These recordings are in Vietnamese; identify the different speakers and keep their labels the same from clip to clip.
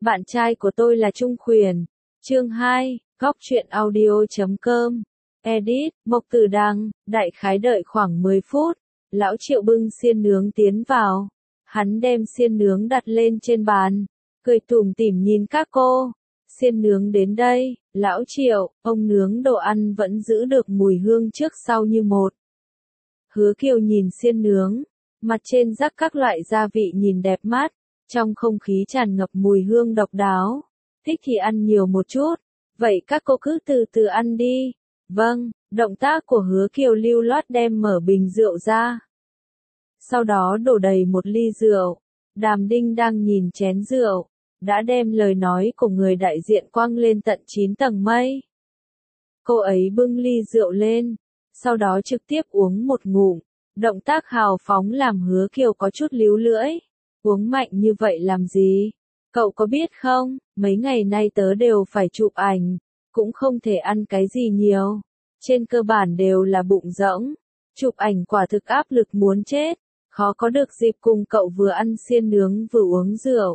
Speaker 1: Bạn trai của tôi là Trung Khuyển. Chương 2, Góc truyện audio.com. Edit, Mộc Tử Đăng, đại khái đợi khoảng 10 phút. Lão Triệu bưng xiên nướng tiến vào. Hắn đem xiên nướng đặt lên trên bàn. Cười tủm tỉm nhìn các cô. Xiên nướng đến đây, Lão Triệu, ông nướng đồ ăn vẫn giữ được mùi hương trước sau như một. Hứa Kiều nhìn xiên nướng. Mặt trên rắc các loại gia vị nhìn đẹp mắt. Trong không khí tràn ngập mùi hương độc đáo. Thích thì ăn nhiều một chút. Vậy các cô cứ từ từ ăn đi. Vâng, động tác của Hứa Kiều lưu loát đem mở bình rượu ra. Sau đó đổ đầy một ly rượu. Đàm Đinh đang nhìn chén rượu. Đã đem lời nói của người đại diện quăng lên tận 9 tầng mây. Cô ấy bưng ly rượu lên. Sau đó trực tiếp uống một ngụm. Động tác hào phóng làm Hứa Kiều có chút líu lưỡi. Uống mạnh như vậy làm gì? Cậu có biết không, mấy ngày nay tớ đều phải chụp ảnh, cũng không thể ăn cái gì nhiều. Trên cơ bản đều là bụng rỗng. Chụp ảnh quả thực áp lực muốn chết, khó có được dịp cùng cậu vừa ăn xiên nướng vừa uống rượu.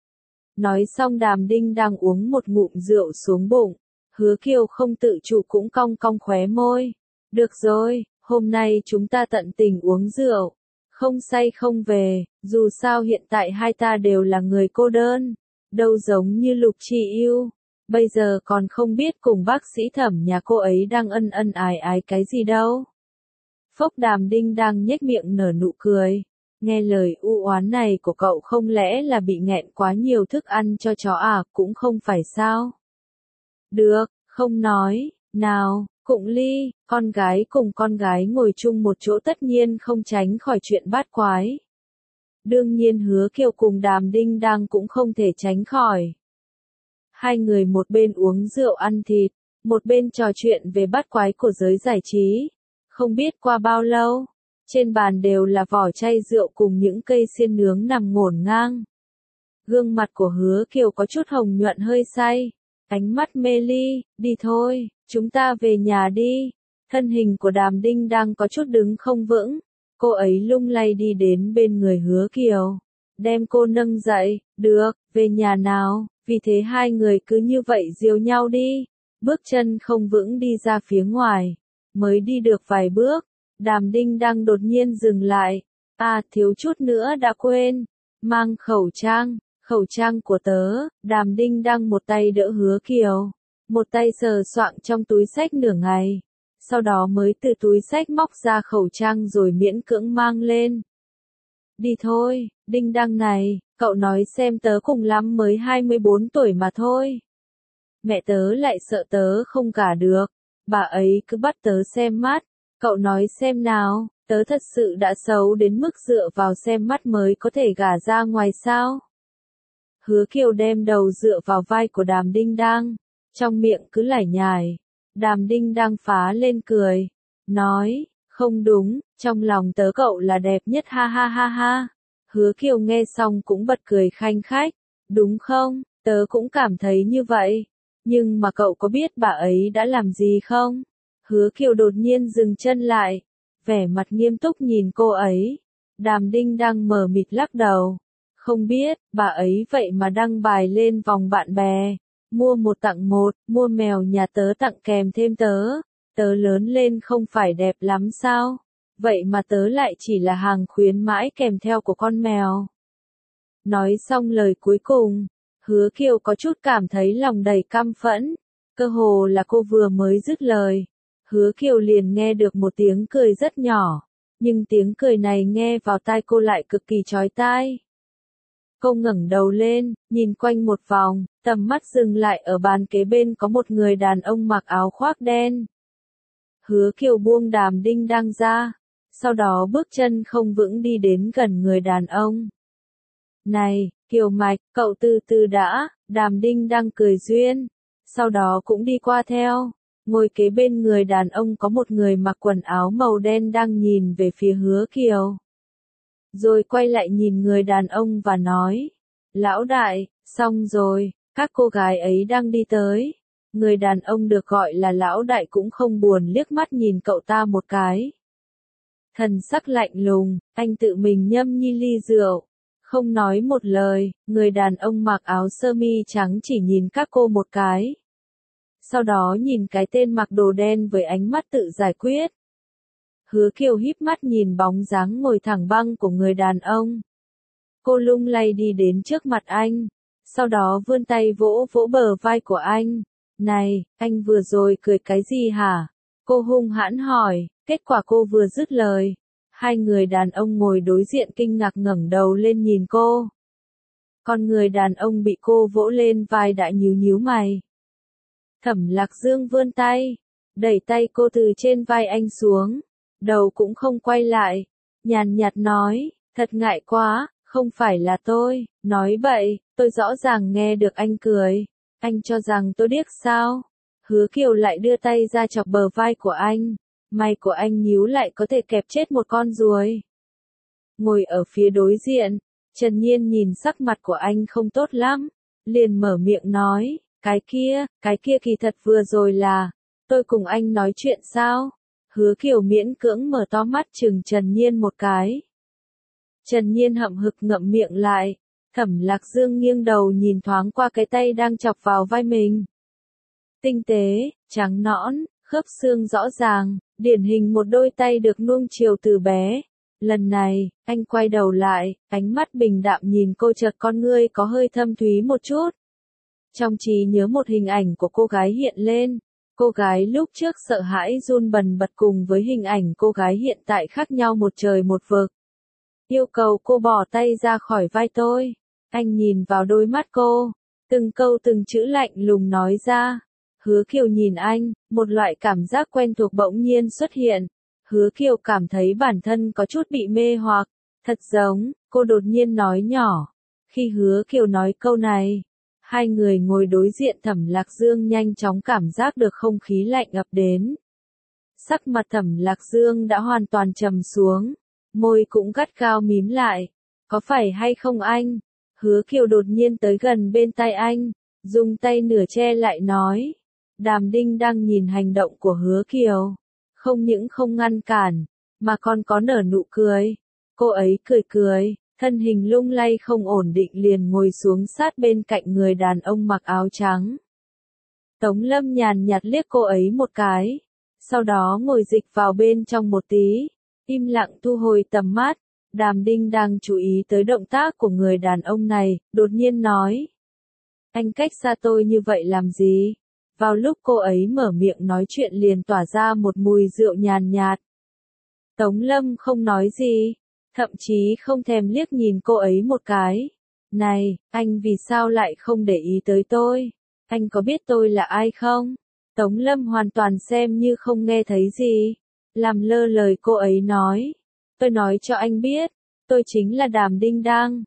Speaker 1: Nói xong Đàm Đinh đang uống một ngụm rượu xuống bụng, Hứa Kiều không tự chủ cũng cong cong khóe môi. Được rồi, hôm nay chúng ta tận tình uống rượu. Không say không về, dù sao hiện tại hai ta đều là người cô đơn, đâu giống như Lục Chi Yêu, bây giờ còn không biết cùng bác sĩ Thẩm nhà cô ấy đang ân ân ái ái cái gì đâu. Phốc Đàm Đinh đang nhếch miệng nở nụ cười, nghe lời u oán này của cậu không lẽ là bị nghẹn quá nhiều thức ăn cho chó à, cũng không phải sao. Được, không nói, nào. Cụng ly, con gái cùng con gái ngồi chung một chỗ tất nhiên không tránh khỏi chuyện bát quái. Đương nhiên Hứa Kiều cùng Đàm Đinh đang cũng không thể tránh khỏi. Hai người một bên uống rượu ăn thịt, một bên trò chuyện về bát quái của giới giải trí. Không biết qua bao lâu, trên bàn đều là vỏ chai rượu cùng những cây xiên nướng nằm ngổn ngang. Gương mặt của Hứa Kiều có chút hồng nhuận hơi say, ánh mắt mê ly, đi thôi. Chúng ta về nhà đi. Thân hình của Đàm Đinh đang có chút đứng không vững. Cô ấy lung lay đi đến bên người Hứa Kiều. Đem cô nâng dậy. Được, về nhà nào. Vì thế hai người cứ như vậy dìu nhau đi. Bước chân không vững đi ra phía ngoài. Mới đi được vài bước. Đàm Đinh đang đột nhiên dừng lại. À, thiếu chút nữa đã quên. Mang khẩu trang. Khẩu trang của tớ. Đàm Đinh đang một tay đỡ Hứa Kiều. Một tay sờ soạng trong túi xách nửa ngày, sau đó mới từ túi xách móc ra khẩu trang rồi miễn cưỡng mang lên. Đi thôi, Đinh Đăng này, cậu nói xem tớ cùng lắm mới 24 tuổi mà thôi. Mẹ tớ lại sợ tớ không gả được, bà ấy cứ bắt tớ xem mắt, cậu nói xem nào, tớ thật sự đã xấu đến mức dựa vào xem mắt mới có thể gả ra ngoài sao. Hứa Kiều đem đầu dựa vào vai của Đàm Đinh Đang. Trong miệng cứ lải nhải. Đàm Đinh đang phá lên cười. Nói, không đúng, trong lòng tớ cậu là đẹp nhất ha ha ha ha. Hứa Kiều nghe xong cũng bật cười khanh khách. Đúng không, tớ cũng cảm thấy như vậy. Nhưng mà cậu có biết bà ấy đã làm gì không? Hứa Kiều đột nhiên dừng chân lại. Vẻ mặt nghiêm túc nhìn cô ấy. Đàm Đinh đang mờ mịt lắc đầu. Không biết, bà ấy vậy mà đăng bài lên vòng bạn bè. Mua một tặng một, mua mèo nhà tớ tặng kèm thêm tớ. Tớ lớn lên không phải đẹp lắm sao? Vậy mà tớ lại chỉ là hàng khuyến mãi kèm theo của con mèo. Nói xong lời cuối cùng, Hứa Kiều có chút cảm thấy lòng đầy căm phẫn. Cơ hồ là cô vừa mới dứt lời. Hứa Kiều liền nghe được một tiếng cười rất nhỏ. Nhưng tiếng cười này nghe vào tai cô lại cực kỳ chói tai. Cô ngẩng đầu lên, nhìn quanh một vòng, tầm mắt dừng lại ở bàn kế bên có một người đàn ông mặc áo khoác đen. Hứa Kiều buông Đàm Đinh đang ra, sau đó bước chân không vững đi đến gần người đàn ông. Này, Kiều Mạch, cậu từ từ đã, Đàm Đinh đang cười duyên, sau đó cũng đi qua theo. Ngồi kế bên người đàn ông có một người mặc quần áo màu đen đang nhìn về phía Hứa Kiều. Rồi quay lại nhìn người đàn ông và nói, lão đại, xong rồi, các cô gái ấy đang đi tới. Người đàn ông được gọi là lão đại cũng không buồn liếc mắt nhìn cậu ta một cái. Thần sắc lạnh lùng, anh tự mình nhâm nhi ly rượu. Không nói một lời, người đàn ông mặc áo sơ mi trắng chỉ nhìn các cô một cái. Sau đó nhìn cái tên mặc đồ đen với ánh mắt tự giải quyết. Hứa Kiều híp mắt nhìn bóng dáng ngồi thẳng băng của người đàn ông. Cô lung lay đi đến trước mặt anh, sau đó vươn tay vỗ vỗ bờ vai của anh. Này, anh vừa rồi cười cái gì hả? Cô hung hãn hỏi, kết quả cô vừa dứt lời. Hai người đàn ông ngồi đối diện kinh ngạc ngẩng đầu lên nhìn cô. Còn người đàn ông bị cô vỗ lên vai đã nhíu nhíu mày. Thẩm Lạc Dương vươn tay, đẩy tay cô từ trên vai anh xuống, đầu cũng không quay lại, nhàn nhạt nói, thật ngại quá, không phải là tôi, nói bậy, tôi rõ ràng nghe được anh cười, anh cho rằng tôi điếc sao? Hứa Kiều lại đưa tay ra chọc bờ vai của anh, mày của anh nhíu lại có thể kẹp chết một con ruồi. Ngồi ở phía đối diện, Trần Nhiên nhìn sắc mặt của anh không tốt lắm, liền mở miệng nói, cái kia kỳ thật vừa rồi là, tôi cùng anh nói chuyện sao? Hứa Kiều miễn cưỡng mở to mắt chừng Trần Nhiên một cái. Trần Nhiên hậm hực ngậm miệng lại, Thẩm Lạc Dương nghiêng đầu nhìn thoáng qua cái tay đang chọc vào vai mình. Tinh tế, trắng nõn, khớp xương rõ ràng, điển hình một đôi tay được nuông chiều từ bé. Lần này, anh quay đầu lại, ánh mắt bình đạm nhìn cô, chợt con ngươi có hơi thâm thúy một chút. Trong trí nhớ một hình ảnh của cô gái hiện lên, cô gái lúc trước sợ hãi run bần bật cùng với hình ảnh cô gái hiện tại khác nhau một trời một vực. Yêu cầu cô bỏ tay ra khỏi vai tôi. Anh nhìn vào đôi mắt cô, từng câu từng chữ lạnh lùng nói ra. Hứa Kiều nhìn anh, một loại cảm giác quen thuộc bỗng nhiên xuất hiện. Hứa Kiều cảm thấy bản thân có chút bị mê hoặc, thật giống, cô đột nhiên nói nhỏ. Khi Hứa Kiều nói câu này, hai người ngồi đối diện Thẩm Lạc Dương nhanh chóng cảm giác được không khí lạnh ập đến. Sắc mặt Thẩm Lạc Dương đã hoàn toàn trầm xuống, môi cũng gắt gao mím lại. Có phải hay không anh? Hứa Kiều đột nhiên tới gần bên tai anh, dùng tay nửa che lại nói. Đàm Đinh đang nhìn hành động của Hứa Kiều, không những không ngăn cản, mà còn có nở nụ cười. Cô ấy cười cười, thân hình lung lay không ổn định liền ngồi xuống sát bên cạnh người đàn ông mặc áo trắng. Tống Lâm nhàn nhạt liếc cô ấy một cái, sau đó ngồi dịch vào bên trong một tí, im lặng thu hồi tầm mắt. Đàm Đinh đang chú ý tới động tác của người đàn ông này, đột nhiên nói. Anh cách xa tôi như vậy làm gì? Vào lúc cô ấy mở miệng nói chuyện liền tỏa ra một mùi rượu nhàn nhạt. Tống Lâm không nói gì, thậm chí không thèm liếc nhìn cô ấy một cái. Này, anh vì sao lại không để ý tới tôi? Anh có biết tôi là ai không? Tống Lâm hoàn toàn xem như không nghe thấy gì. Làm lơ lời cô ấy nói. Tôi nói cho anh biết, tôi chính là Đàm Đinh Đang.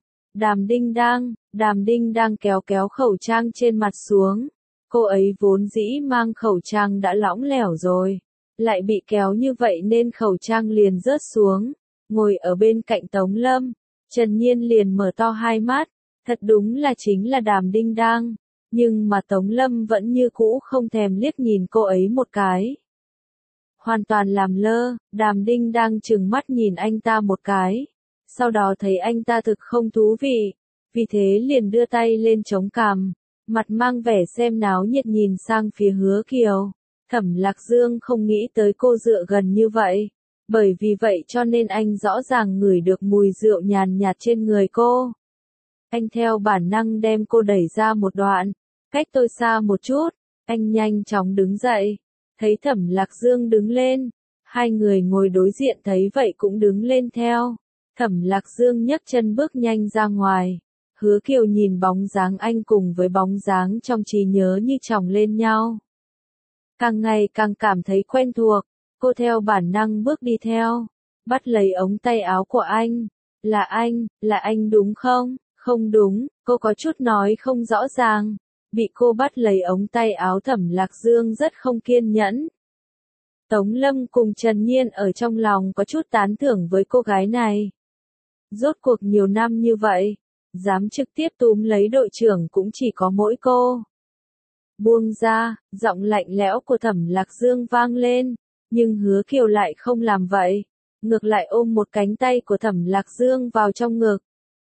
Speaker 1: Đàm Đinh Đang kéo kéo khẩu trang trên mặt xuống. Cô ấy vốn dĩ mang khẩu trang đã lỏng lẻo rồi, lại bị kéo như vậy nên khẩu trang liền rớt xuống. Ngồi ở bên cạnh Tống Lâm, Trần Nhiên liền mở to hai mắt, thật đúng là chính là Đàm Đinh Đang, nhưng mà Tống Lâm vẫn như cũ không thèm liếc nhìn cô ấy một cái. Hoàn toàn làm lơ, Đàm Đinh Đang trừng mắt nhìn anh ta một cái, sau đó thấy anh ta thực không thú vị, vì thế liền đưa tay lên chống cằm, mặt mang vẻ xem náo nhiệt nhìn sang phía Hứa Kiều. Thẩm Lạc Dương không nghĩ tới cô dựa gần như vậy, bởi vì vậy cho nên anh rõ ràng ngửi được mùi rượu nhàn nhạt trên người cô. Anh theo bản năng đem cô đẩy ra một đoạn, cách tôi xa một chút, anh nhanh chóng đứng dậy, thấy Thẩm Lạc Dương đứng lên, hai người ngồi đối diện thấy vậy cũng đứng lên theo. Thẩm Lạc Dương nhấc chân bước nhanh ra ngoài. Hứa Kiều nhìn bóng dáng anh cùng với bóng dáng trong trí nhớ như chồng lên nhau. Càng ngày càng cảm thấy quen thuộc, cô theo bản năng bước đi theo, bắt lấy ống tay áo của anh. Là anh đúng không? Không đúng, cô có chút nói không rõ ràng. Bị cô bắt lấy ống tay áo Thẩm Lạc Dương rất không kiên nhẫn. Tống Lâm cùng Trần Nhiên ở trong lòng có chút tán thưởng với cô gái này. Rốt cuộc nhiều năm như vậy, dám trực tiếp túm lấy đội trưởng cũng chỉ có mỗi cô. Buông ra, giọng lạnh lẽo của Thẩm Lạc Dương vang lên, nhưng Hứa Kiều lại không làm vậy, ngược lại ôm một cánh tay của Thẩm Lạc Dương vào trong ngực.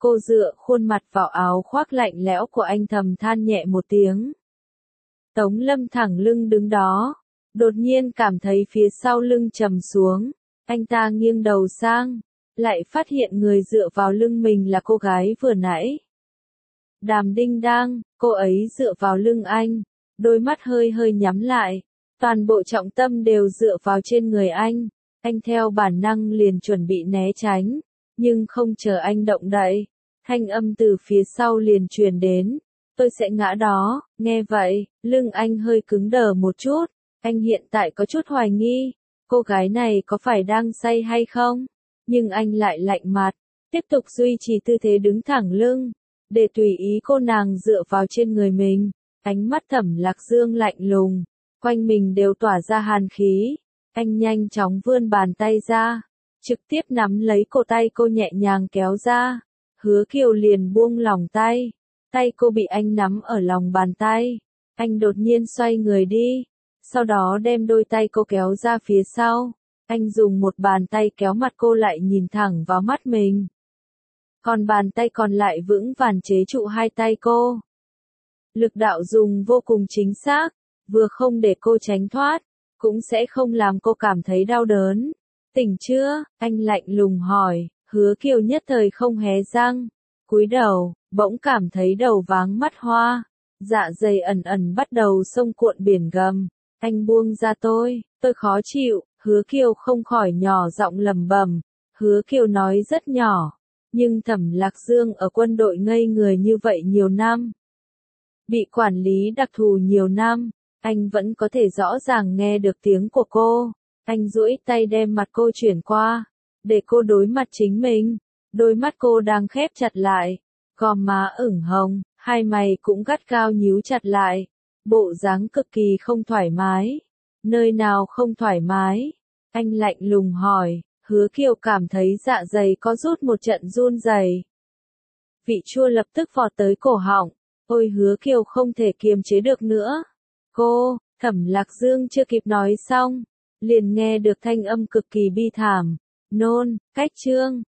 Speaker 1: Cô dựa khuôn mặt vào áo khoác lạnh lẽo của anh thầm than nhẹ một tiếng. Tống Lâm thẳng lưng đứng đó, đột nhiên cảm thấy phía sau lưng trầm xuống, anh ta nghiêng đầu sang, lại phát hiện người dựa vào lưng mình là cô gái vừa nãy. Đàm Đinh Đang, cô ấy dựa vào lưng anh, đôi mắt hơi hơi nhắm lại, toàn bộ trọng tâm đều dựa vào trên người anh theo bản năng liền chuẩn bị né tránh, nhưng không chờ anh động đậy, thanh âm từ phía sau liền truyền đến, tôi sẽ ngã đó. Nghe vậy, lưng anh hơi cứng đờ một chút, anh hiện tại có chút hoài nghi, cô gái này có phải đang say hay không, nhưng anh lại lạnh mặt, tiếp tục duy trì tư thế đứng thẳng lưng, để tùy ý cô nàng dựa vào trên người mình. Ánh mắt Thẩm Lạc Dương lạnh lùng, quanh mình đều tỏa ra hàn khí, anh nhanh chóng vươn bàn tay ra, trực tiếp nắm lấy cổ tay cô nhẹ nhàng kéo ra, Hứa Kiều liền buông lỏng tay, tay cô bị anh nắm ở lòng bàn tay, anh đột nhiên xoay người đi, sau đó đem đôi tay cô kéo ra phía sau, anh dùng một bàn tay kéo mặt cô lại nhìn thẳng vào mắt mình, còn bàn tay còn lại vững vàng chế trụ hai tay cô. Lực đạo dùng vô cùng chính xác, vừa không để cô tránh thoát, cũng sẽ không làm cô cảm thấy đau đớn. Tỉnh chưa? Anh lạnh lùng hỏi, Hứa Kiều nhất thời không hé răng, cúi đầu, bỗng cảm thấy đầu váng mắt hoa, dạ dày ẩn ẩn bắt đầu sông cuộn biển gầm. Anh buông ra tôi khó chịu. Hứa Kiều không khỏi nhỏ giọng lẩm bẩm. Hứa Kiều nói rất nhỏ, nhưng Thẩm Lạc Dương ở quân đội ngây người như vậy nhiều năm, bị quản lý đặc thù nhiều năm, anh vẫn có thể rõ ràng nghe được tiếng của cô. Anh duỗi tay đem mặt cô chuyển qua, để cô đối mặt chính mình. Đôi mắt cô đang khép chặt lại, gò má ửng hồng, hai mày cũng gắt gao nhíu chặt lại, bộ dáng cực kỳ không thoải mái. Nơi nào không thoải mái? Anh lạnh lùng hỏi. Hứa Kiều cảm thấy dạ dày có rút một trận run rẩy. Vị chua lập tức vọt tới cổ họng. Ôi, Hứa Kiều không thể kiềm chế được nữa. Thẩm Lạc Dương chưa kịp nói xong, liền nghe được thanh âm cực kỳ bi thảm. Nôn, cách chương.